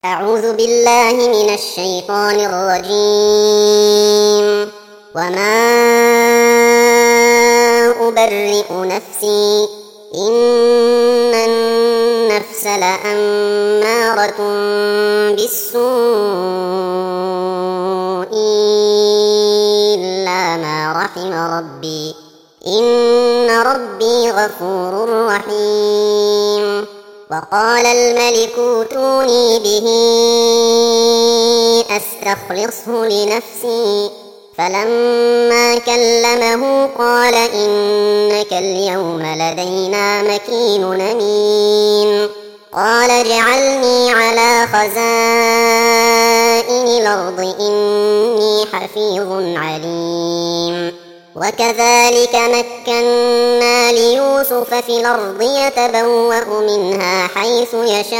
أعوذ بالله من الشيطان الرجيم. وما أبرئ نفسي إن النفس لأمارة بالسوء إلا ما رحم ربي إن ربي غفور رحيم. وقال الملك ائتوني به أستخلصه لنفسي فلما كلمه قال إنك اليوم لدينا مكين أمين. قال اجعلني على خزائن الأرض إني حفيظ عليم. وكذلك مكنا ليوسف في الأرض يتبوأ منها حيث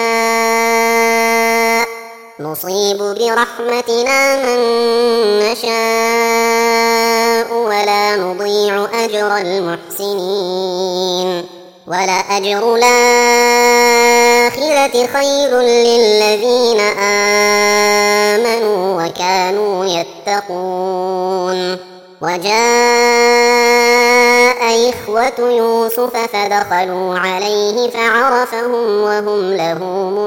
يشاء نصيب برحمتنا من نشاء ولا نضيع أجر المحسنين. ولأجر الآخرة خير للذين آمنوا وكانوا يتقون. وجاء إخوة يوسف فدخلوا عليه فعرفهم وهم له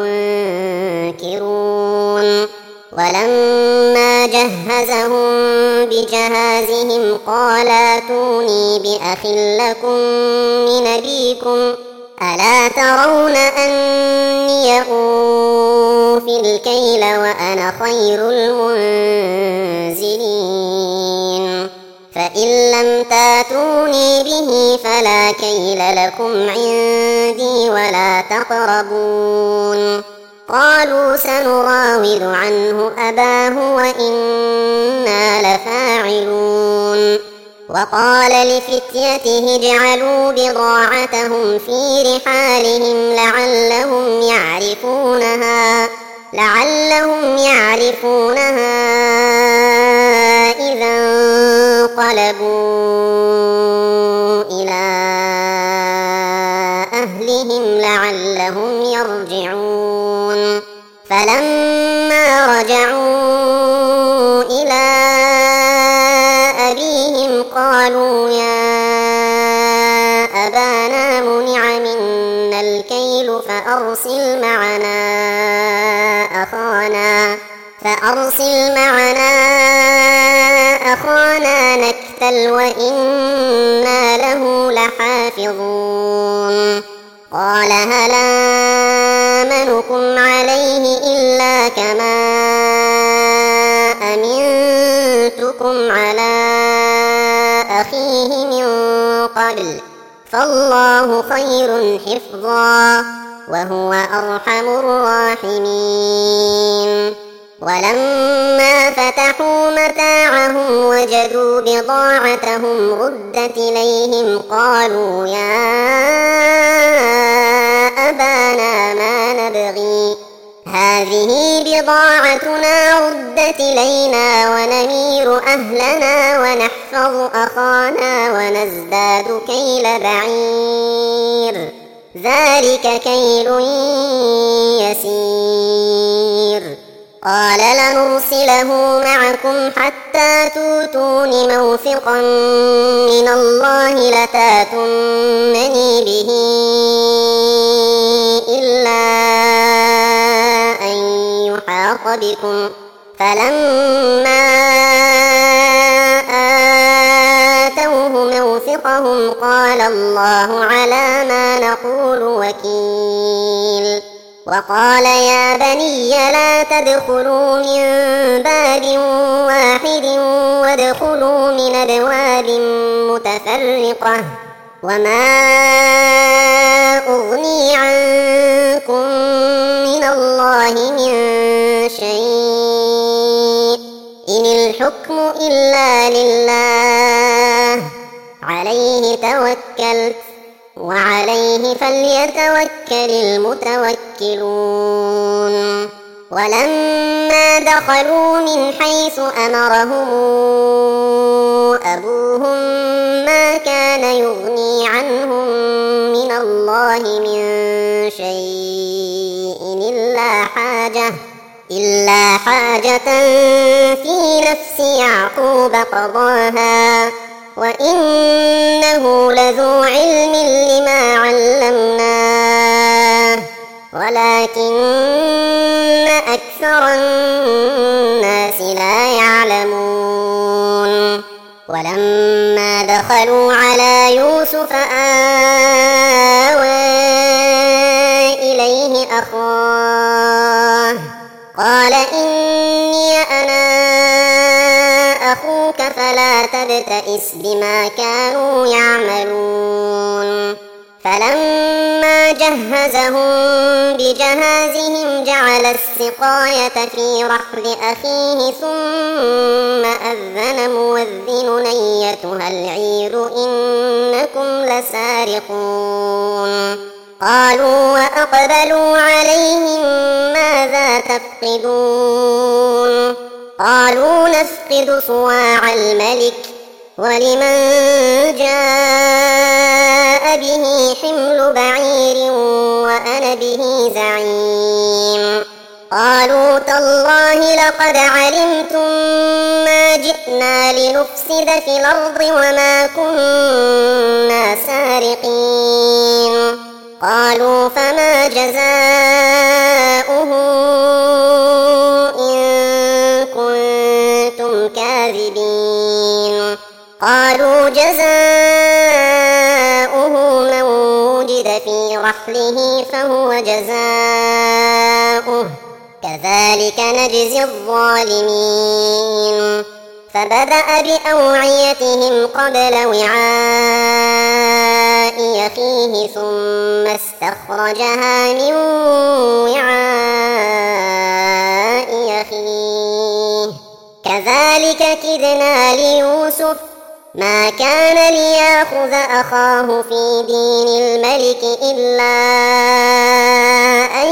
منكرون. ولما جهزهم بجهازهم قال ائتوني بأخ لكم من أبيكم ألا ترون أني أوفي الكيل وأنا خير المنزلين. فإن لم تاتوني به فلا كيل لكم عندي ولا تقربون. قالوا سنراود عنه أباه وإنا لفاعلون. وقال لفتيته اجعلوا بضاعتهم في رحالهم لعلهم يعرفونها إذا انقلبوا إلى أهلهم لعلهم يرجعون. فلما رجعوا إلى أبيهم قالوا يا أبانا منع منا الكيل فأرسل معنا أخانا نكتل وإنا له لحافظون. قال هل آمنكم عليه إلا كما أمنتكم على أخيه من قبل فالله خير حفظا وهو أرحم الراحمين. ولما فتحوا متاعهم وجدوا بضاعتهم ردت إليهم قالوا يا أبانا ما نبغي هذه بضاعتنا ردت إلينا ونمير أهلنا ونحفظ أخانا ونزداد كيل بعير ذلك كيل يسير. قال لنرسله معكم حتى توتون موثقا من الله لتاتونني به إلا أن يحاط بكم. فلما آتوه موثقهم قال الله على ما نقول وكيل. وقال يا بني لا تدخلوا من باب واحد وادخلوا من أبواب متفرقة وما أغني عنكم من الله من شيء إن الحكم إلا لله عليه توكلت وعليه فليتوكل المتوكلون. ولما دخلوا من حيث أمرهم أبوهم ما كان يغني عنهم من الله من شيء إلا حاجة في نفس يعقوب قضاها وإنه لذو علم لما علمناه ولكن أكثر الناس لا يعلمون ولما دخلوا على يوسف آوى إليه أخاه قال إني أنا أخوك فلا تبتئس بما كانوا يعملون فلما جهزهم بجهازهم جعل السقاية في رحل أخيه ثم أذن مؤذن أيتها العير إنكم لسارقون قالوا وأقبلوا عليهم ماذا تفقدون قالوا نفقد صواع الملك ولمن جاء به حمل بعير وأنا به زعيم قالوا تالله لقد علمتم ما جئنا لنفسد في الأرض وما كنا سارقين قالوا فما جزاؤه إن كنتم كاذبين قالوا جزاؤه من وجد في رحله فهو جزاؤه كذلك نجزي الظالمين فبدأ بأوعيتهم قبل وعاء أخيه ثم استخرجها من وعاء أخيه كذلك كدنا ليوسف ما كان ليأخذ أخاه في دين الملك إلا أن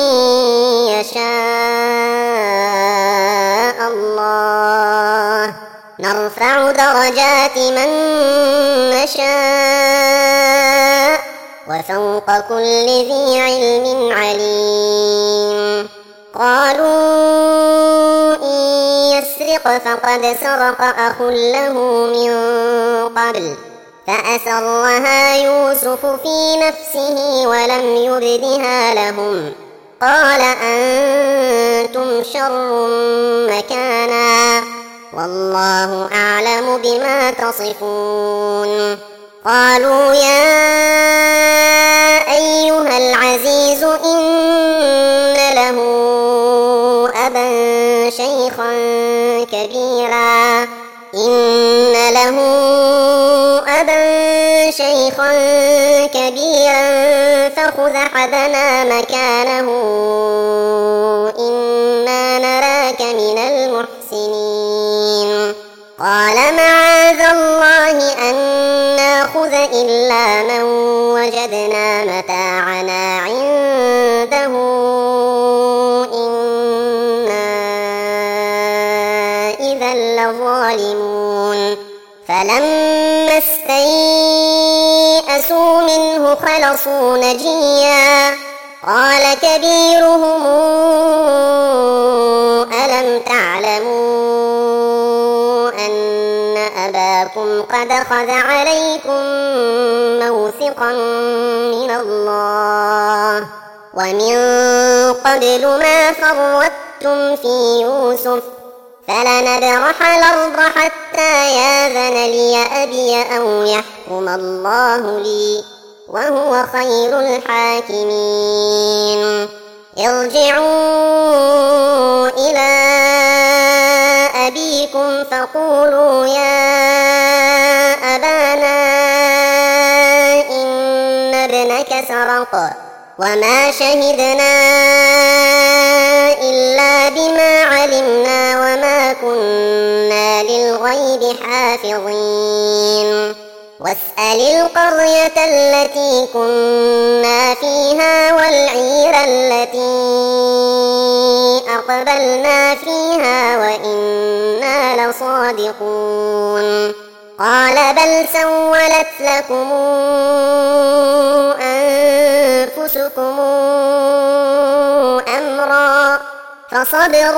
يشاء الله نرفع درجات من نشاء وفوق كل ذي علم عليم قالوا إن يسرق فقد سرق أخ له من قبل فأسرها يوسف في نفسه ولم يبدها لهم قال أنتم شر مكانا والله أعلم بما تصفون قالوا يا أيها العزيز إن له أبا شيخا كبيرا فخذ أحدنا مكانه إنا نراك من المحسنين قال معاذ الله أن نأخذ إلا من وجدنا متاعنا عنده إنا إذا لظالمون فلما استيئسوا منه خلصوا نجيا قال كبيرهم ألم تعلموا أن أباكم قد أخذ عليكم موثقا من الله ومن قبل ما فرطتم في يوسف فلنبرح الأرض حتى ياذن لي أبي أو يحكم الله لي وهو خير الحاكمين ارجعوا إلى أبيكم فقولوا يا أبانا إن ابنك سرق وما شهدنا إلا بما علمنا وما كنا للغيب حافظين واسأل القرية التي كنا فيها والعير التي أقبلنا فيها وإنا لصادقون قال بل سولت لكم أنفسكم أمرا فصبر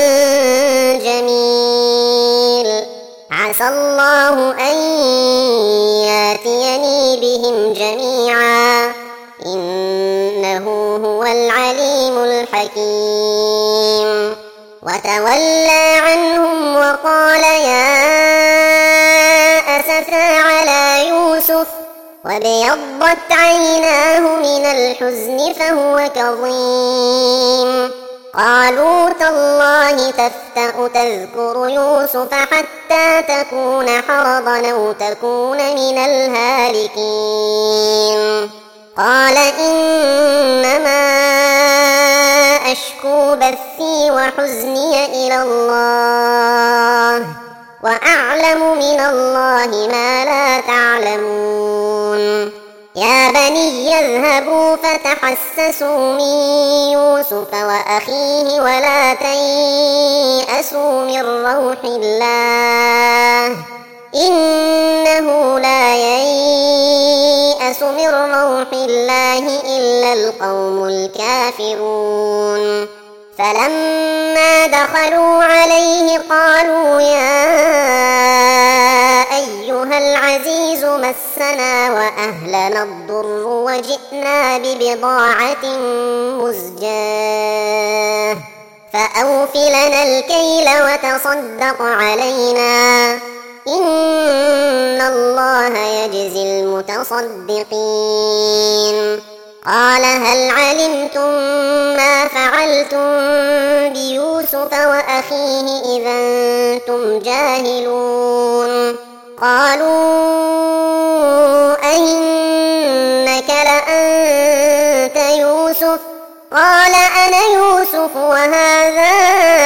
جميل عسى الله أن ياتيني بهم جميعا إنه هو العليم الحكيم وتولى عنهم وقال يا أسفا على يوسف وابيضت عيناه من الحزن فهو كظيم قالوا تالله تفتأ تذكر يوسف حتى تكون حرضا أو تكون من الهالكين قال إنما أشكو بثي وحزني إلى الله وأعلم من الله ما لا تعلمون يا بني اذهبوا فتحسسوا من يوسف وأخيه ولا تيأسوا من روح الله إنه لا ييأس من روح الله إلا القوم الكافرون فلما دخلوا عليه قالوا يا أيها العزيز مسنا وأهلنا الضر وجئنا ببضاعة مزجاة فأوف لنا الكيل وتصدق علينا إن الله يجزي المتصدقين قال هل علمتم ما فعلتم بيوسف وأخيه إذا أنتم جاهلون قالوا أئنك لأنت يوسف قال أنا يوسف وهذا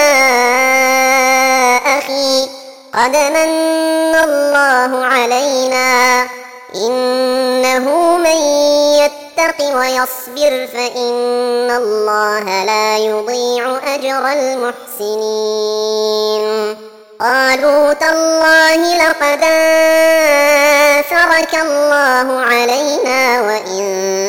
أخي قد من الله علينا إنه من يتق ويصبر فإن الله لا يضيع أجر المحسنين قالوا تالله لقد آثرك الله علينا وإن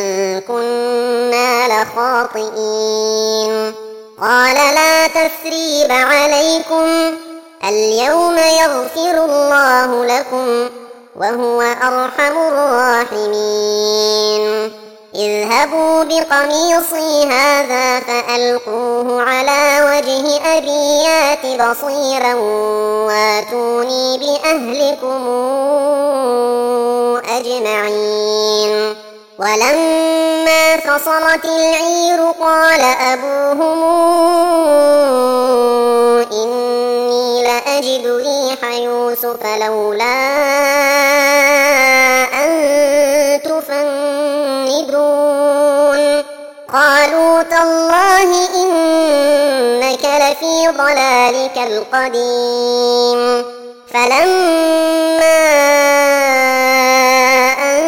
كنا لخاطئين قال لا تثريب عليكم اليوم يغفر الله لكم وهو أرحم الراحمين اذهبوا بقميصي هذا فألقوه على وجه أبي يات بصيرا واتوني بأهلكم أجمعين ولما فصلت العير قال أبوهم إني لأجد ريح يوسف لولا أن تفندون قالوا تالله إنك لفي ضلالك القديم فلما أن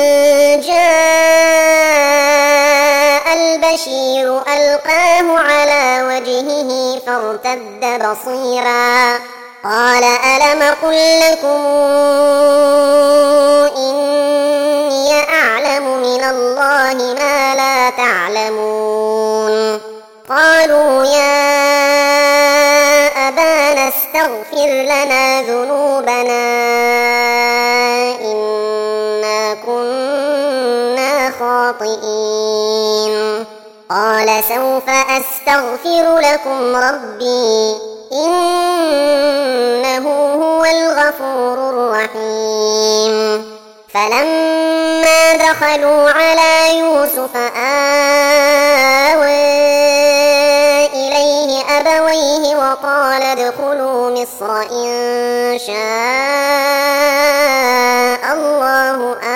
جاء البشير ألقاه على وجهه فارتد بصيرا قال ألم أقل لكم إني أعلم من الله ما لا تعلمون قالوا يا أبانا استغفر لنا ذنوبنا إنا كنا خاطئين قال سوف أستغفر لكم ربي إنه هو الغفور الرحيم فلما دخلوا على يوسف آوى إليه أبويه وقال ادخلوا مصر إن شاء الله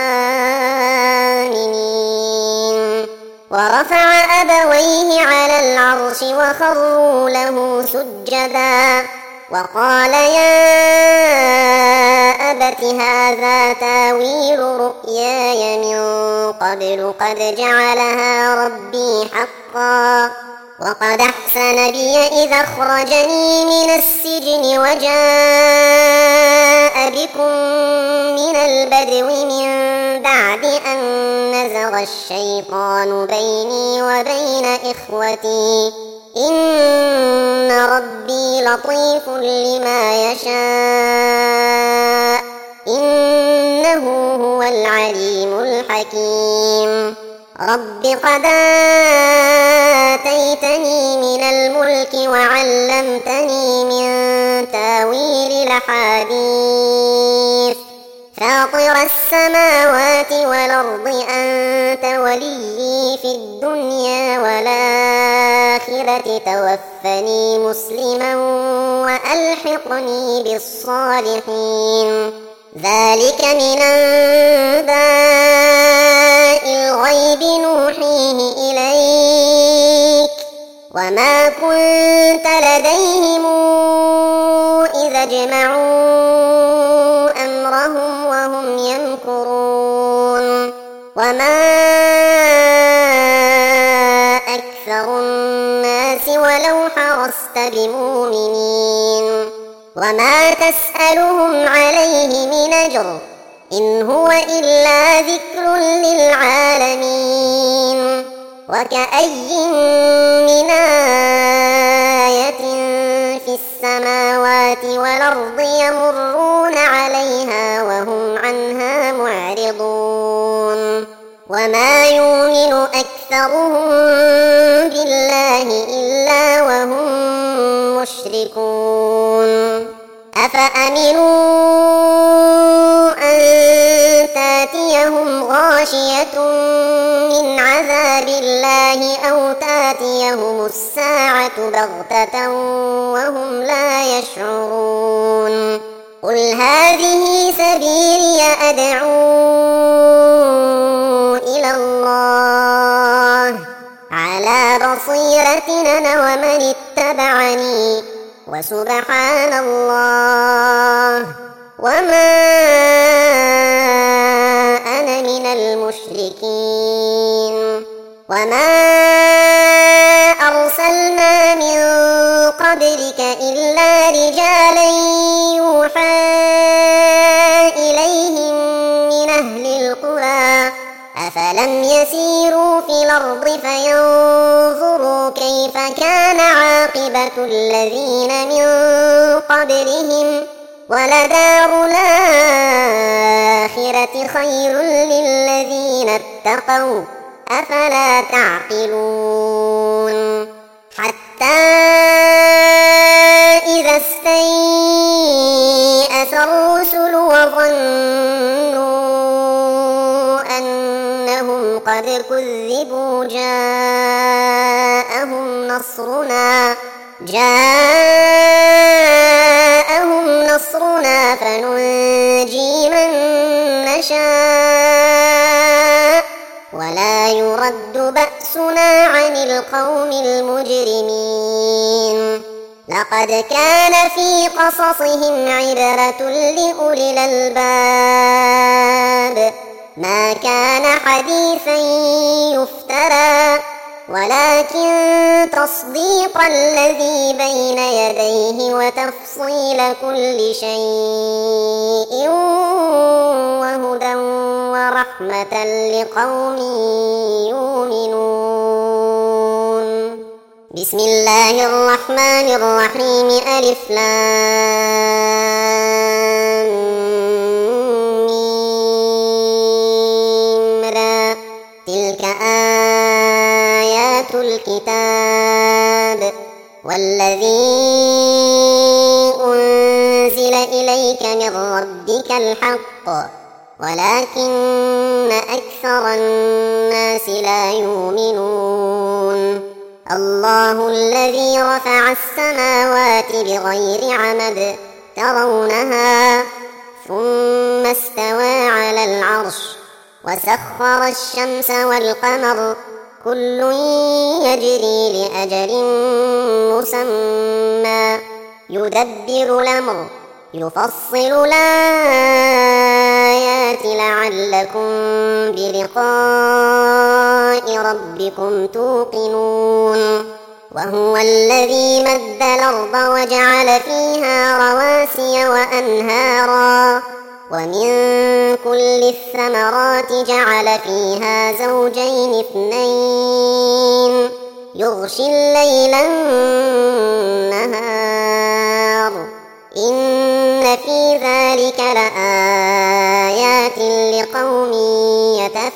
آمنين ورفع أبويه على العرش وخروا له سجدا وقال يا أبت هذا تاويل رؤياي من قبل قد جعلها ربي حقا وقد أحسن بي إذا أخرجني من السجن وجاء بكم من البدو من بعد أن نزغ الشيطان بيني وبين إخوتي إن لطيف لما يشاء إنه هو العليم الحكيم رب قد آتيتني من الملك وعلمتني من تاويل الأحاديث فاطر السماوات والأرض أنت وليي في الدنيا والآخرة توفني مسلما وألحقني بالصالحين ذلك من أنباء الغيب نوحيه إليك وما كنت لديهم إذا اجمعوا أمرهم وهم يمكرون وما أكثر الناس ولو حرصت بمؤمنين وما تسألهم عليه من أجر إن هو إلا ذكر للعالمين وكأي من آية في السماوات والأرض يمرون عليها وهم عنها معرضون وما يؤمن أكثرهم بالله إلا وهم مشركون أفأمنوا أن تاتيهم غاشية من عذاب الله أو تاتيهم الساعة بغتة وهم لا يشعرون قل هذه سبيلي أدعو إلى الله على بصيرة أنا ومن اتبعني وسبحان الله وما أنا من المشركين وما أرسلنا من قبلك إلا رجالا يوحى إليهم من أهل القرى أفلم يسيروا في الأرض فينظروا كيف كان عاقبة الذين من قبلهم ولدار الآخرة خير للذين اتقوا أفلا تعقلون حتى إذا استيأس الرسل وظنوا أنهم قد كذبوا جاءهم نصرنا فننجي من نشاء ولا يرد بأسنا عن القوم المجرمين لقد كان في قصصهم عبرة لأولي الألباب ما كان حديثا يفترى ولكن تصديق الذي بين يديه وتفصيل كل شيء وهدى ورحمة لقوم يؤمنون بسم الله الرحمن الرحيم ألف لام ميم را تلك آيات الكتاب والذي أنزل إليك من ربك الحق ولكن أكثر الناس لا يؤمنون الله الذي رفع السماوات بغير عمد ترونها ثم استوى على العرش وسخر الشمس والقمر كل يجري لأجل مسمى يدبر الأمر يفصل الآيات لعلكم بلقاء ربكم توقنون وهو الذي مد الأرض وجعل فيها رواسي وأنهارا ومن كل الثمرات جعل فيها زوجين اثنين يغشي الليل النهار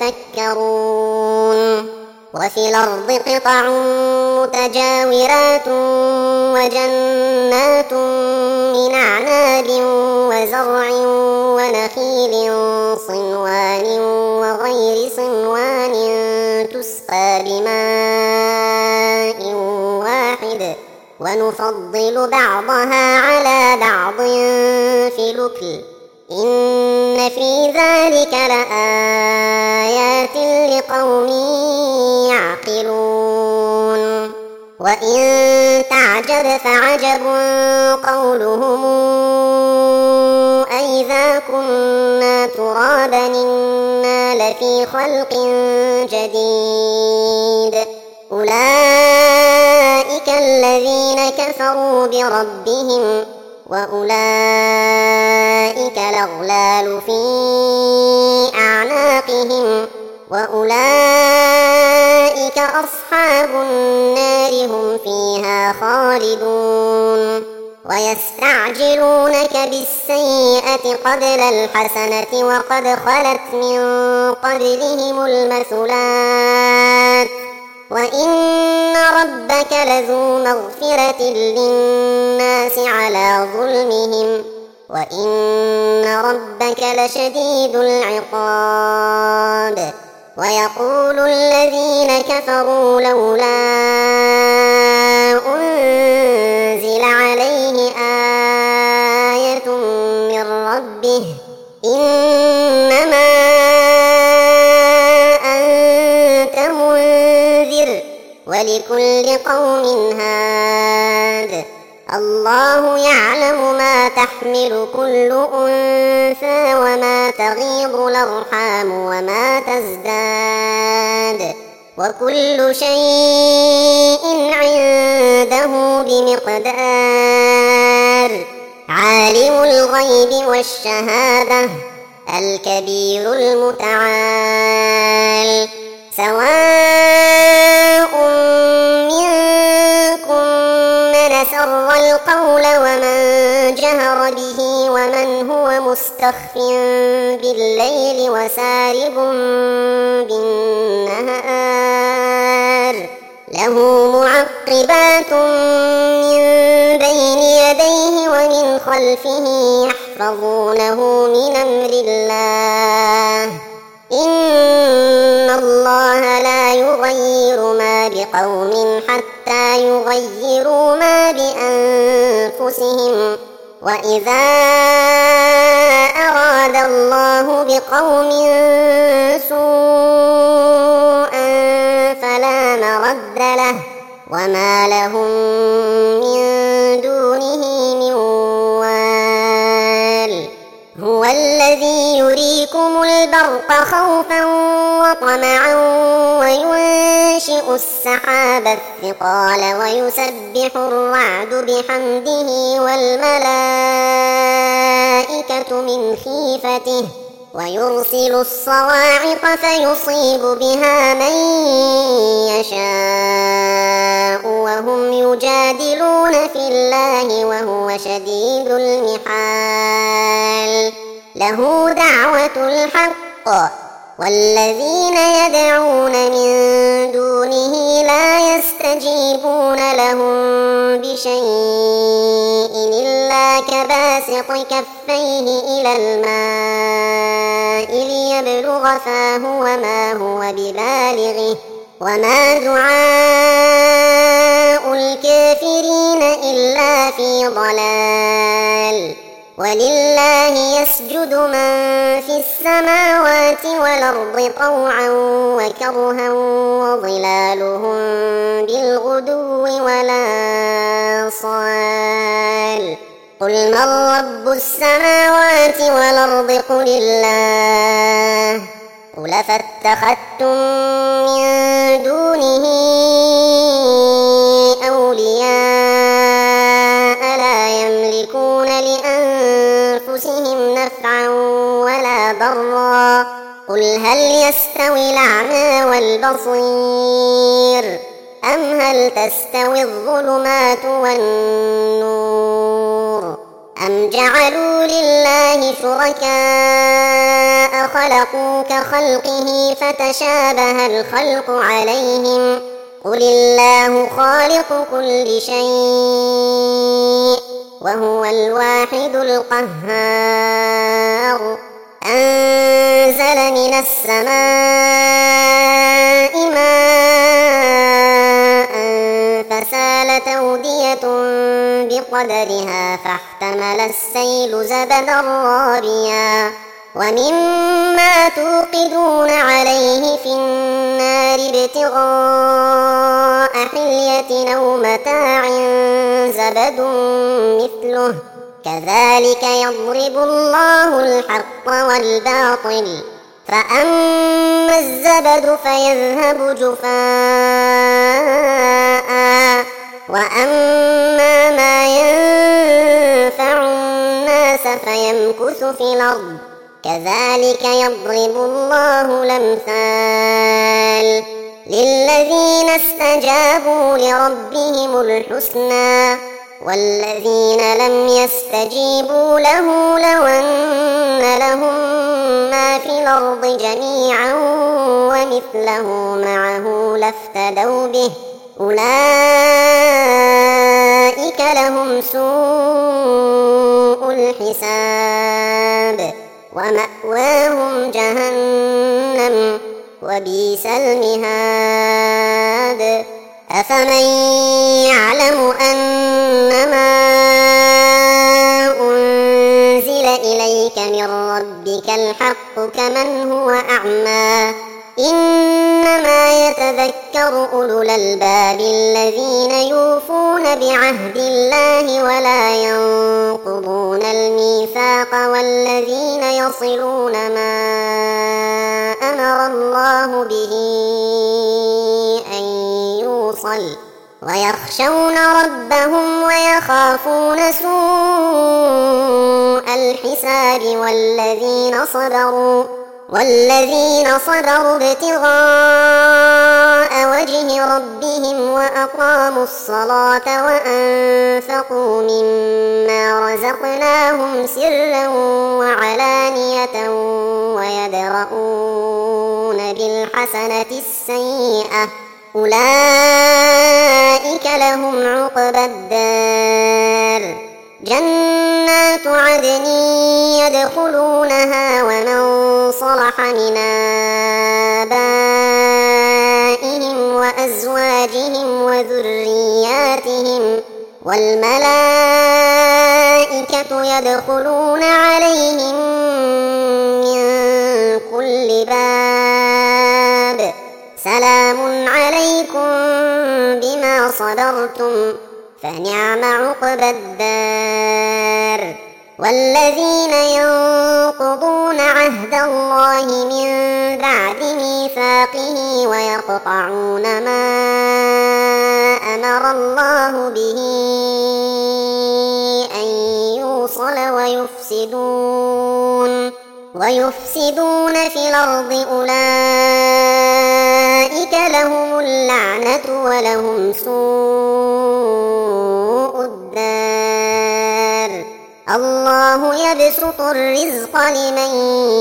يتفكرون وفي الأرض قطع متجاورات وجنات من أعناب وزرع ونخيل صنوان وغير صنوان تسقى بماء واحد ونفضل بعضها على بعض في الأكل إن في ذلك لآيات لقوم يعقلون وإن تعجب فعجب قولهم أإذا كنا ترابا إنا لفي خلق جديد أولئك الذين كفروا بربهم وأولئك الأغلال في أعناقهم وأولئك أصحاب النار هم فيها خالدون ويستعجلونك بالسيئة قبل الحسنة وقد خلت من قبلهم المثلات وإن ربك لذو مغفرة للناس على ظلمهم وإن ربك لشديد العقاب ويقول الذين كفروا لولا أنزل عليه آية من ربه إنما أنت منذر ولكل قوم هاد الله يعلم ما تحمل كل أنثى وما تغيض الأرحام وما تزداد وكل شيء عنده بمقدار عالم الغيب والشهادة الكبير المتعال سواء منكم من سر القول ومن جهر به ومن هو مستخف بالليل وسارب بالنهار له معقبات من بين يديه ومن خلفه يحفظونه من أمر الله إن الله لا يغير ما بقوم حتى يغيروا ما بأنفسهم وإذا أراد الله بقوم سوءا فلا مرد له وما لهم من دونه من وال هو الذي يريكم البرق خوفا وطمعا وينشئ السحاب الثقال ويسبح الرعد بحمده والملائكة من خيفته ويرسل الصواعق فيصيب بها من يشاء وهم يجادلون في الله وهو شديد المحال له دعوة الحق والذين يدعون من دونه لا يستجيبون لهم بشيء إلا كباسط كفيه إلى الماء ليبلغ فاه وما هو ببالغه وما دعاء الكافرين إلا في ضلال ولله يسجد من في السماوات والأرض طوعا وكرها وظلالهم بالغدو والآصال قل من رب السماوات والأرض قل الله قل فاتخذتم من دونه أولياء لا يملكون لأنفسهم نفعا ولا ضرا قل هل يستوي الأعمى والبصير أم هل تستوي الظلمات والنور أم أم جعلوا لله شركاء خلقوا كخلقه فتشابه الخلق عليهم قل الله خالق كل شيء وهو الواحد القهار أنزل من السماء ماء فسالت أودية بقدرها فاحتمل السيل زبدا رابيا ومما توقدون عليه في النار ابتغاء حلية أو متاع زبد مثله كذلك يضرب الله الحق والباطل فأما الزبد فيذهب جفاء وأما ما ينفع الناس فيمكث في الأرض كذلك يضرب الله الأمثال للذين استجابوا لربهم الحسنى والذين لم يستجيبوا له لو أن لهم ما في الأرض جميعا ومثله معه لافتدوا به أولئك لهم سوء الحساب ومأواهم جهنم وبئس المهاد أفمن يعلم أنما أنزل إليك من ربك الحق كمن هو أعمى إنما يتذكر أولو الألباب الذين يوفون بعهد الله ولا ينقضون الميثاق والذين يصلون ما أمر الله به أن يوصل ويخشون ربهم ويخافون سوء الحساب والذين صبروا ابتغاء وجه ربهم وأقاموا الصلاة وأنفقوا مما رزقناهم سرا وعلانية ويدرؤون بالحسنة السيئة أولئك لهم عقبى الدار جنات عدن يدخلونها ومن صلح من آبائهم وأزواجهم وذرياتهم والملائكة يدخلون عليهم من كل باب سلام عليكم بما صبرتم فنعم عقبى الدار والذين ينقضون عهد الله من بعد ميثاقه ويقطعون ما أمر الله به أن يوصل ويفسدون في الأرض أولئك لهم اللعنة ولهم سوء الدار الله يبسط الرزق لمن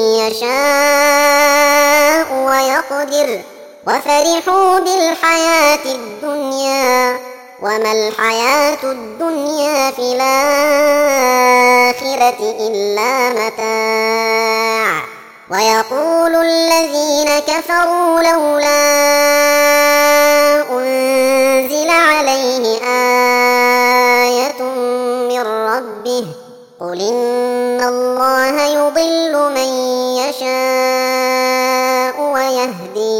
يشاء ويقدر وفرحوا بالحياة الدنيا وما الحياة الدنيا في الآخرة إلا متاع ويقول الذين كفروا لولا أنزل عليه آية من ربه قل إن الله يضل من يشاء ويهدي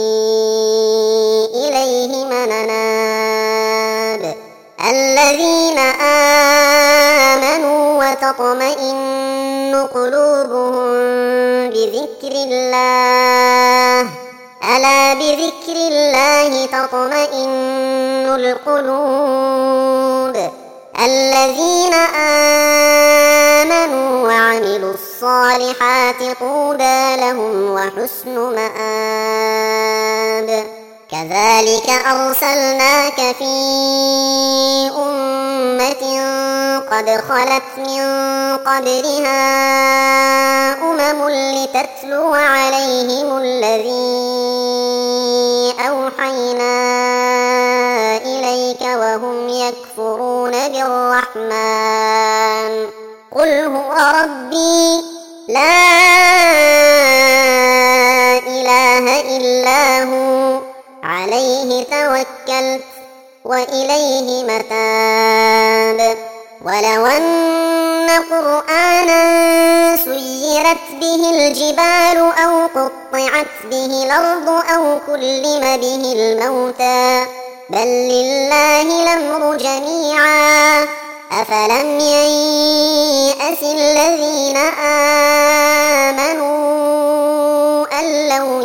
إليه من أناب الذين آمنوا وتطمئن قلوبهم بذكر الله ألا بذكر الله تطمئن القلوب الذين آمنوا وعملوا الصالحات طوبى لهم وحسن مآب كذلك أرسلناك في أمة قد خلت من قبلها لتتلو عليهم الذي أوحينا إليك وهم يكفرون بالرحمن قل هو ربي لا إله إلا هو عليه توكلت وإليه متاب ولو أن قرآنا سيرت به الجبال أو قطعت به الأرض أو كلم به الموتى بل لله الأمر جميعا أفلم ييأس الذين آمنوا أن لو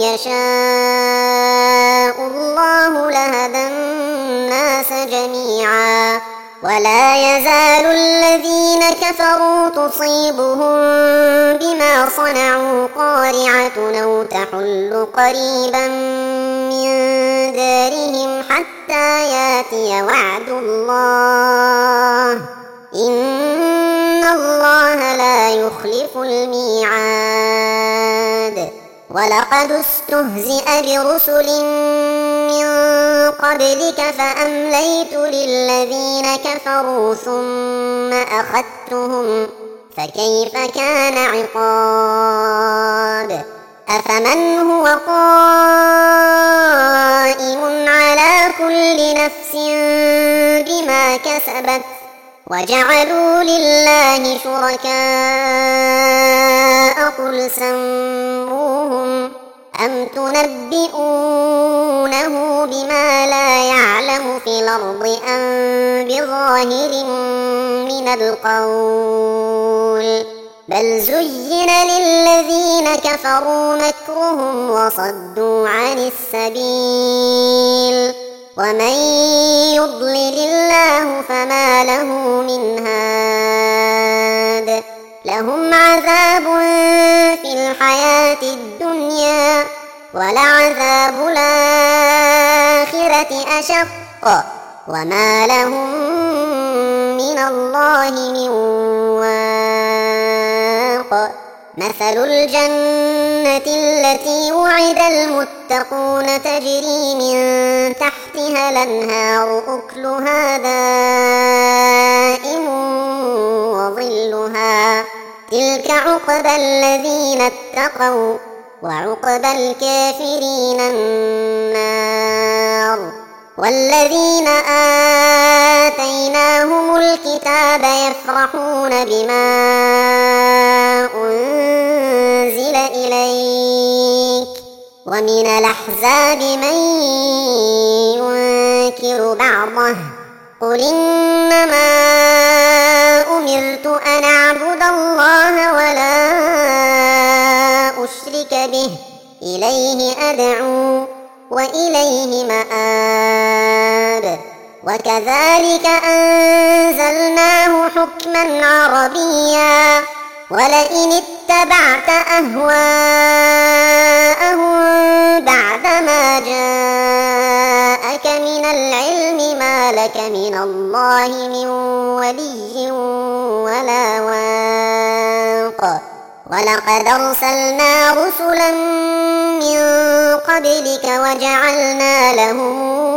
يشاء الله لهدى الناس جميعا ولا يزال الذين كفروا تصيبهم بما صنعوا قارعة أو تحل قريبا من دارهم حتى ياتي وعد الله إن الله لا يخلف الميعاد ولقد استهزئ برسل من قبلك فأمليت للذين كفروا ثم أخذتهم فكيف كان عقاب أفمن هو قائم على كل نفس بما كسبت وجعلوا لله شركاء قل سموهم أم تنبئونه بما لا يعلم في الأرض أم بظاهر من القول بل زين للذين كفروا مكرهم وصدوا عن السبيل ومن يضلل الله فما له من هاد لهم عذاب في الحياة الدنيا ولعذاب الآخرة أشق وما لهم من الله من واق مثل الجنة التي وعد المتقون تجري من تحتها الأنهار أكلها دائم وظلها تلك عقبى الذين اتقوا وعقبى الكافرين النار والذين آتيناهم الكتاب يفرحون بما أنزل إليك ومن الأحزاب من ينكر بعضه قل إنما أمرت أن أعبد الله ولا أشرك به إليه أدعو وإليه مآب وكذلك أنزلناه حكما عربيا ولئن اتبعت أهواءهم بعدما جاءك من العلم ما لك من الله من ولي ولا واق ولقد أرسلنا رسلا من قبلك وجعلنا لهم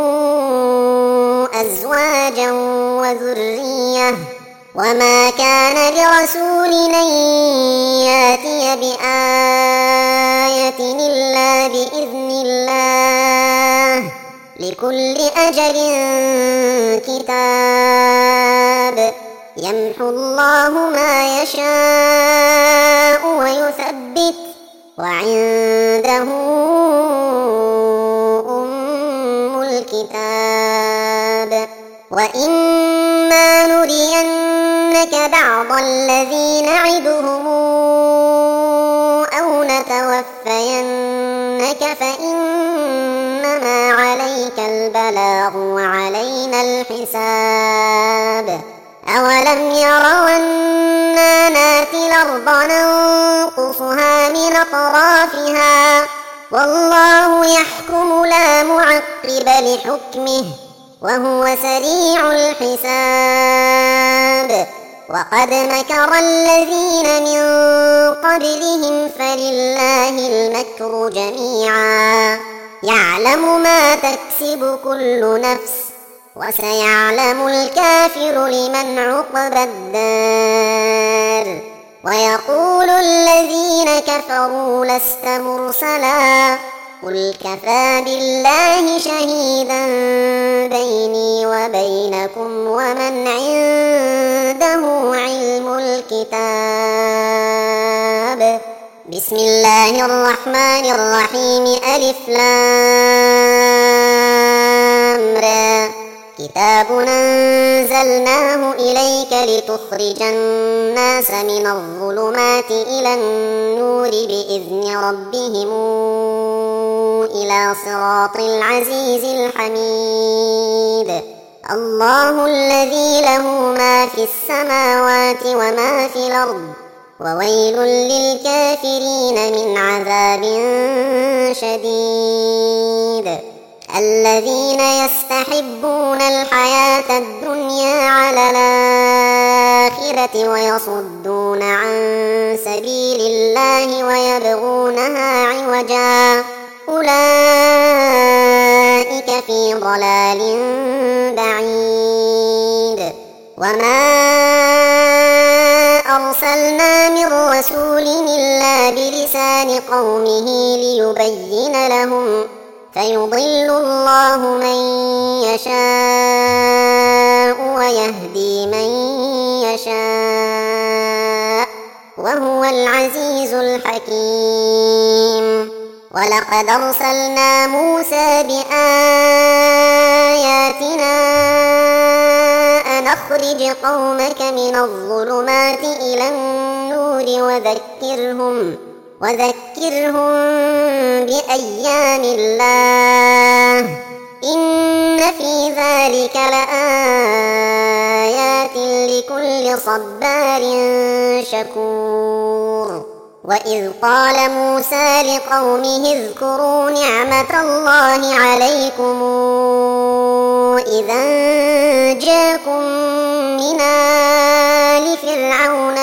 أزواجا وذرية وما كان لرسول أن يأتي بآية إلا بإذن الله لكل أجل كتاب يمحو الله ما يشاء ويثبت وعنده أم الكتاب وإما نرينك بعض الذي نعدهم أو نتوفينك فإنما عليك البلاغ وعلينا الحساب أولم يروا أنا ناتي الأرض ننقصها من أطرافها والله يحكم لا معقب لحكمه وهو سريع الحساب وقد مكر الذين من قبلهم فلله المكر جميعا يعلم ما تكسب كل نفس وسيعلم الكافر لمن عقبى الدار ويقول الذين كفروا لست مرسلا قل كفى بالله شهيدا بيني وبينكم ومن عنده علم الكتاب بسم الله الرحمن الرحيم ألف لام را كتاب أنزلناه إليك لتخرج الناس من الظلمات إلى النور بإذن ربهم إلى صراط العزيز الحميد الله الذي له ما في السماوات وما في الأرض وويل للكافرين من عذاب شديد الذين يستحبون الحياة الدنيا على الآخرة ويصدون عن سبيل الله ويبغونها عوجا أولئك في ضلال بعيد وما أرسلنا من رسول إلا بلسان قومه ليبين لهم فيضل الله من يشاء ويهدي من يشاء وهو العزيز الحكيم ولقد أرسلنا موسى بآياتنا أن أخرج قومك من الظلمات إلى النور وذكرهم بأيام الله إن في ذلك لآيات لكل صبار شكور وإذ قال موسى لقومه اذكروا نعمة الله عليكم إذا جاءكم من آل فرعون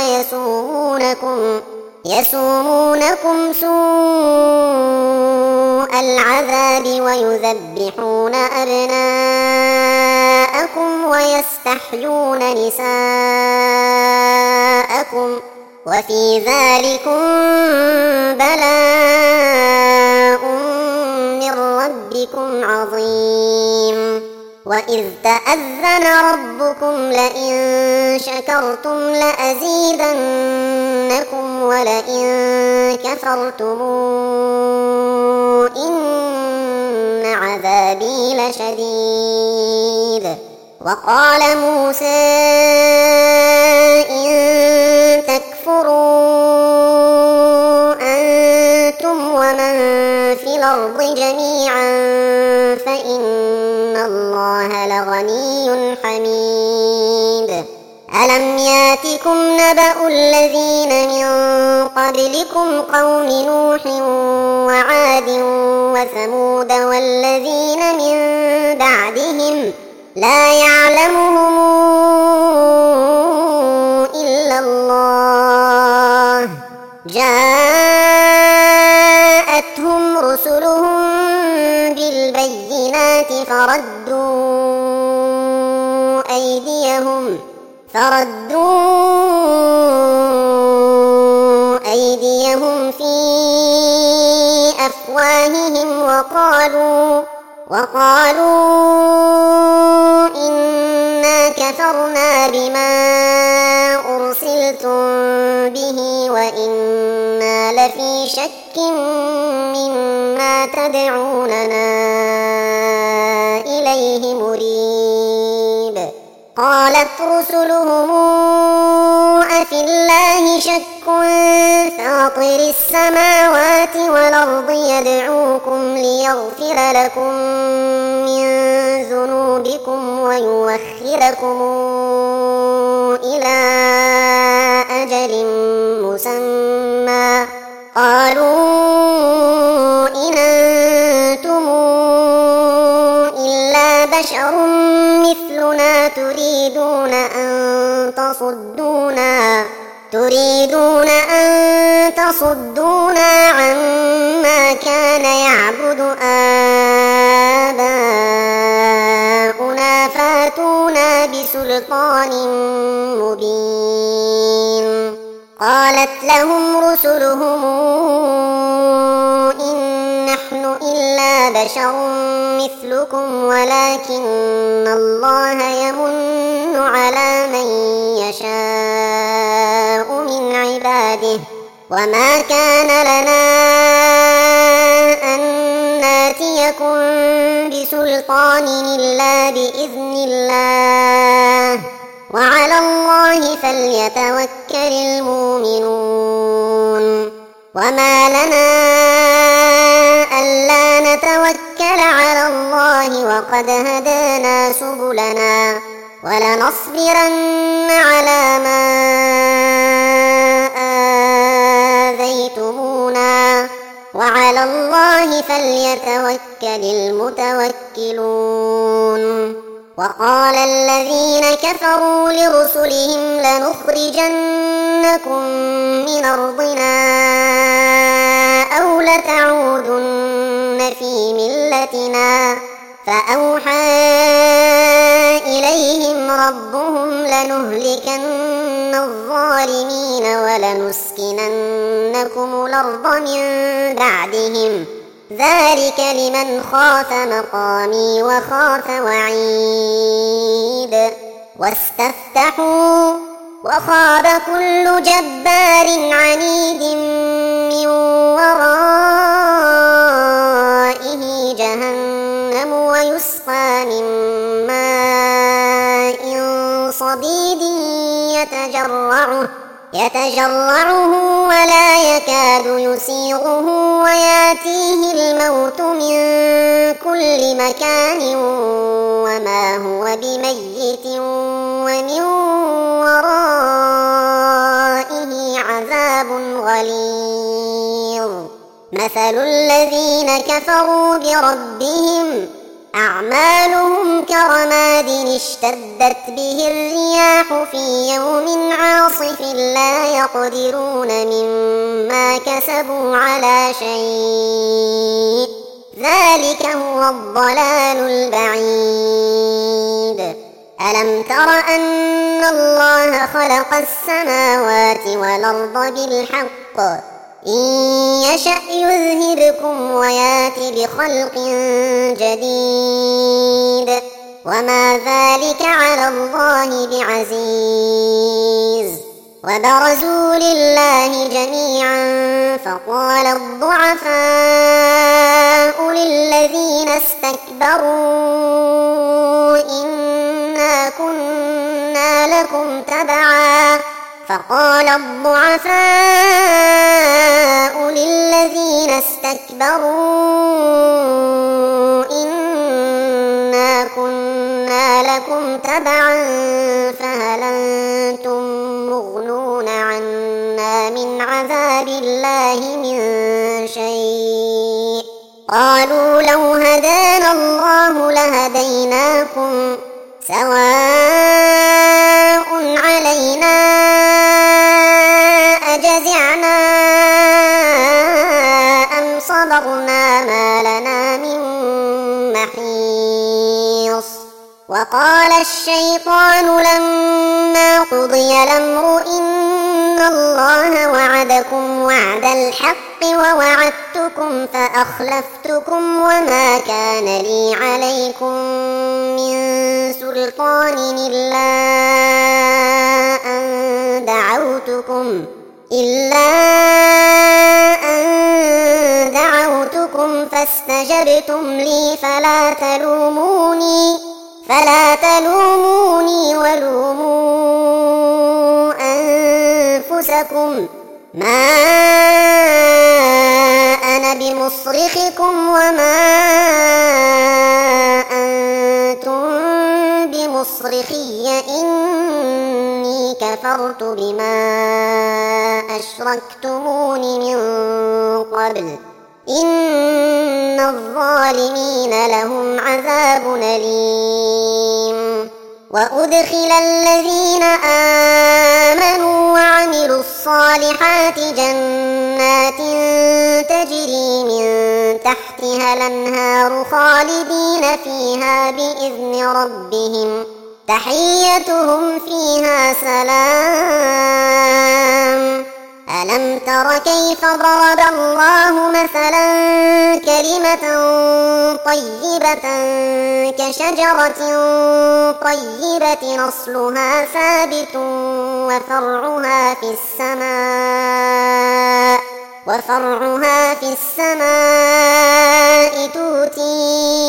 يسومونكم سوء العذاب ويذبحون أبناءكم ويستحيون نساءكم وفي ذلكم بلاء من ربكم عظيم وإذ تأذن ربكم لئن شكرتم لأزيدنكم ولئن كفرتم إن عذابي لشديد وقال موسى إن تكفروا أنتم ومن في الأرض جميعا فإن الله لغني حميد ألم ياتكم نبأ الذين من قبلكم قوم نوح وعاد وثمود والذين من بعدهم لا يعلمهم إلا الله جاءتهم رسلهم بالبينات فردوا أيديهم في أفواههم وقالوا إنا كفرنا بما أرسلتم به وإنا لفي شك مما تدعوننا إليه مريب قالت رسلهم أفي الله شك فاطر السماوات والأرض يدعوكم ليغفر لكم من ذنوبكم ويؤخركم إلى أجل مسمى قالوا إن أنتم إلا بشر مثلنا تريدون أن تريدون أن تصدونا عما كان يعبد آباؤنا فاتونا بسلطان مبين. قالت لهم رسلهم إن نحن إلا بشر مثلكم ولكن الله يمن على من يشاء من عباده وما كان لنا أن ناتيكم بسلطان إلا بإذن الله وعلى الله فليتوكل المؤمنون. وما لنا ألا نتوكل على الله وقد هدانا سبلنا ولنصبرن على ما آذيتمونا وعلى الله فليتوكل المتوكلون. وقال الذين كفروا لرسلهم لنخرجنكم من أرضنا أو لتعودن في ملتنا فأوحى إليهم ربهم لنهلكن الظالمين ولنسكننكم الأرض من بعدهم ذلك لمن خاف مقامي وخاف وعيد. واستفتحوا وخاب كل جبار عنيد من ورائه جهنم ويسقى من ماء صديد يتجرعه ولا يكاد يسيغه وياتيه الموت من كل مكان وما هو بميت ومن ورائه عذاب غليظ. مثل الذين كفروا بربهم أعمالهم كرماد اشتدت به الرياح في يوم عاصف لا يقدرون مما كسبوا على شيء ذلك هو الضلال البعيد. ألم تر أن الله خلق السماوات والأرض بالحق إن يشأ يذهبكم ويات بخلق جديد وما ذلك على الله بعزيز. وبرزوا لله جميعا فقال الضعفاء للذين استكبروا إنا كنا لكم تبعا فهل أنتم مغنون عنا من عذاب الله من شيء قالوا لو هدانا الله لهديناكم سواء علينا أجزعنا أم صبرنا ما لنا من محيص. وقال الشيطان لما قضي الأمر إن الله وعدكم وعد الحق ووعدتكم فأخلفتكم وما كان لي عليكم من سلطان إلا أن دعوتكم فاستجبتم لي فلا تلوموني ولوموا أنفسكم ما أنا بمصرخكم وما أنتم بمصرخي إني كفرت بما أشركتمون من قبل إن الظالمين لهم عذاب أليم. وأدخل الذين آمنوا وعملوا الصالحات جنات تجري من تحتها الأنهار خالدين فيها بإذن ربهم تحيتهم فيها سلام. ألم تر كيف ضرب الله مثلا كلمة طيبة كشجرة طيبة أصلها ثابت وفرعها في السماء تؤتي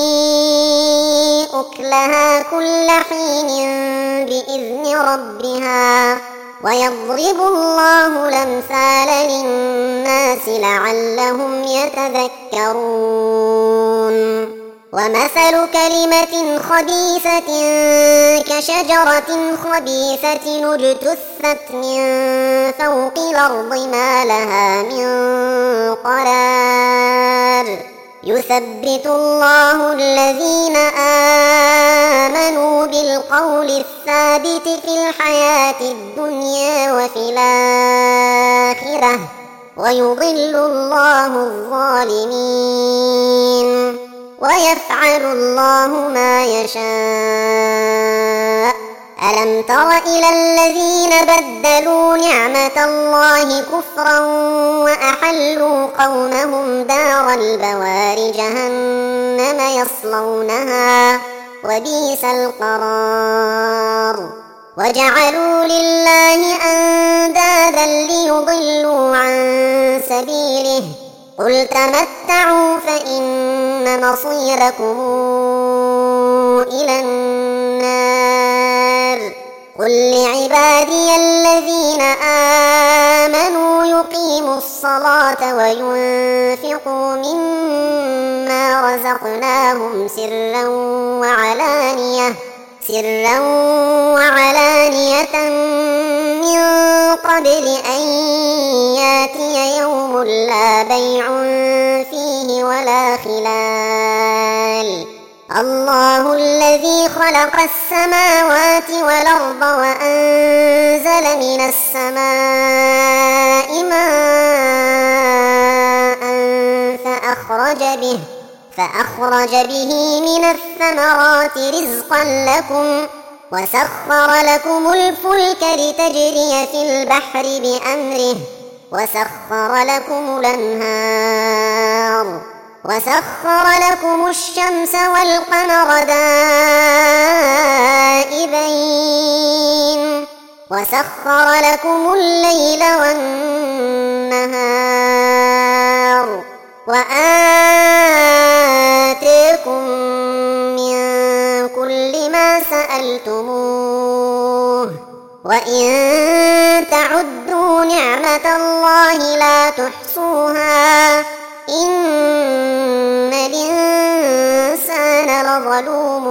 أكلها كل حين بإذن ربها ويضرب الله الأمثال للناس لعلهم يتذكرون. ومثل كلمة خبيثة كشجرة خبيثة اجتثت من فوق الأرض ما لها من قرار يثبت الله الذين آمنوا بالقول الثابت في الحياة الدنيا وفي الآخرة ويضل الله الظالمين ويفعل الله ما يشاء. ألم تر إلى الذين بدلوا نعمة الله كفرا وأحلوا قومهم دار البوار جهنم يصلونها وبئس القرار. وجعلوا لله أندادا ليضلوا عن سبيله قل تمتعوا فإن مصيركم إلى النار. قل لعبادي الذين آمنوا يقيموا الصلاة وينفقوا مما رزقناهم سرا وعلانية من قبل أن ياتي يوم لا بيع فيه ولا خلال. الله الذي خلق السماوات والأرض وأنزل من السماء ماء فأخرج به من الثمرات رزقا لكم وسخر لكم الفلك لتجري في البحر بأمره وسخر لكم الأنهار وسخر لكم الشمس والقمر دائبين وسخر لكم الليل والنهار وآتاكم من كل ما سألتموه وإن تعدوا نعمة الله لا تحصوها إن الإنسان لظلوم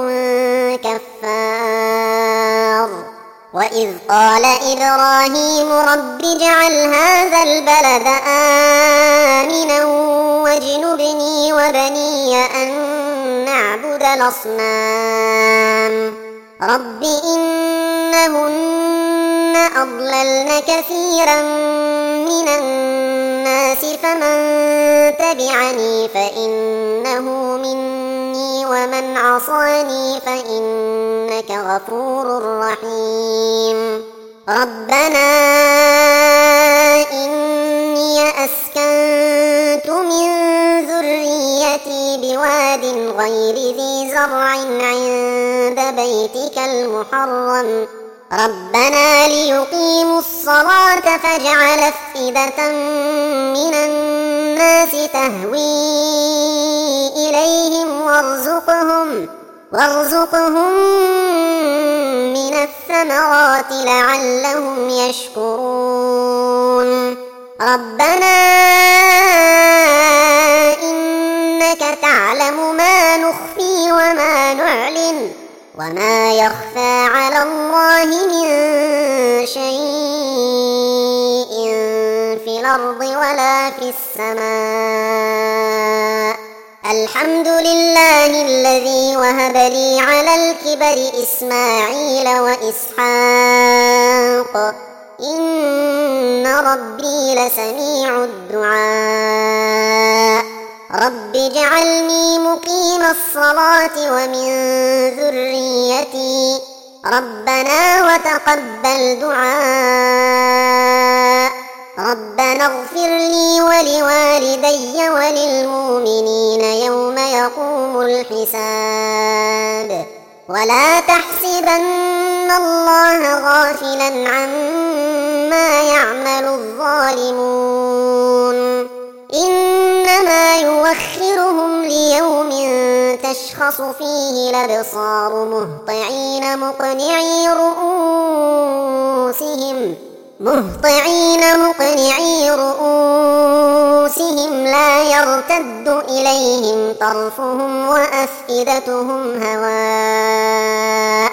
كفار. وإذ قال إبراهيم رب اجعل هذا البلد آمنا واجنبني وبني أن نعبد الأصنام رب إنهن أضللن كثيرا من الناس فمن تبعني فإنه مني ومن عصاني فإنك غفور رحيم. ربنا إني أسكنت من ذريتي بواد غير ذي زرع عند بيتك المحرم ربنا ليقيموا الصلاة فاجعل أفئدة من الناس تهوي إليهم وارزقهم من الثمرات لعلهم يشكرون. ربنا إنك تعلم ما نخفي وما نعلن وما يخفى على الله من شيء في الأرض ولا في السماء. الحمد لله الذي وهب لي على الكبر إسماعيل وإسحاق إن ربي لسميع الدعاء رب اجعلني مقيم الصلاة ومن ذريتي ربنا وتقبل دعاء ربنا اغفر لي ولوالدي وللمؤمنين يوم يقوم الحساب ولا تحسبن الله غافلا عما يعمل الظالمون إنما يوخرهم ليوم تشخص فيه الأبصار مهطعين مقنعي رؤوسهم لا يرتد إليهم طرفهم وأفئدتهم هواء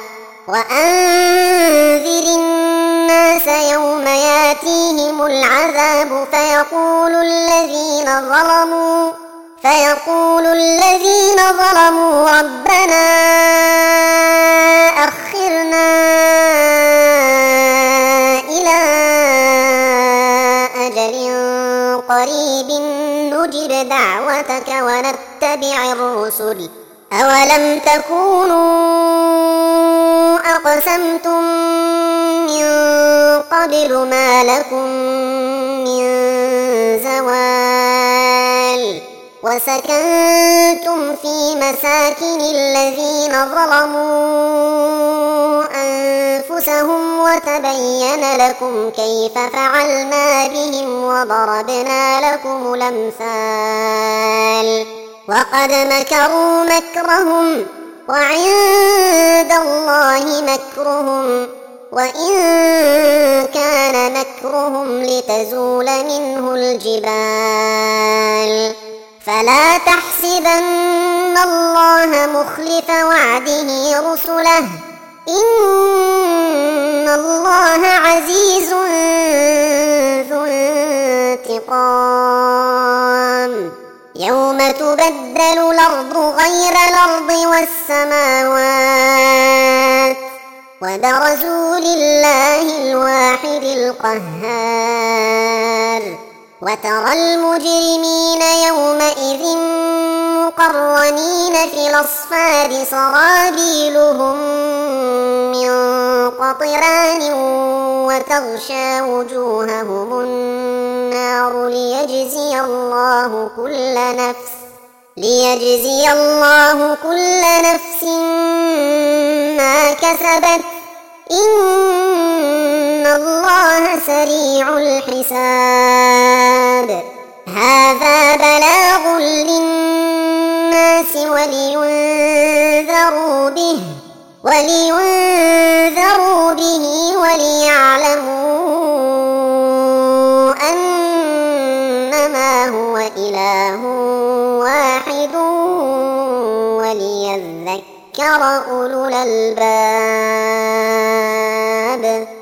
وأنذر الناس يوم ياتيهم العذاب فيقول الذين ظلموا ربنا أخرنا إلى أجل قريب نجب دعوتك ونتبع الرسل أولم تكونوا أقسمتم من قبل ما لكم من زوال وسكنتم في مساكن الذين ظلموا أنفسهم وتبين لكم كيف فعلنا بهم وضربنا لكم الأمثال وقد مكروا مكرهم وعند الله مكرهم وإن كان مكرهم لتزول منه الجبال فلا تحسبن الله مخلف وعده رسله إن الله عزيز ذو انتقام يوم تبدل الأرض غير الأرض والسماوات وبرزوا لله الواحد القهار وترى المجرمين يومئذ مقرنين في الأصفاد سرابيلهم من قطران وتغشى وجوههم النار ليجزي الله كل نفس ما كسبت إن الله سريع الحساب هذا بلاغ للناس ولينذروا به وليعلموا أنما هو إله واحد وليذكر أولو الألباب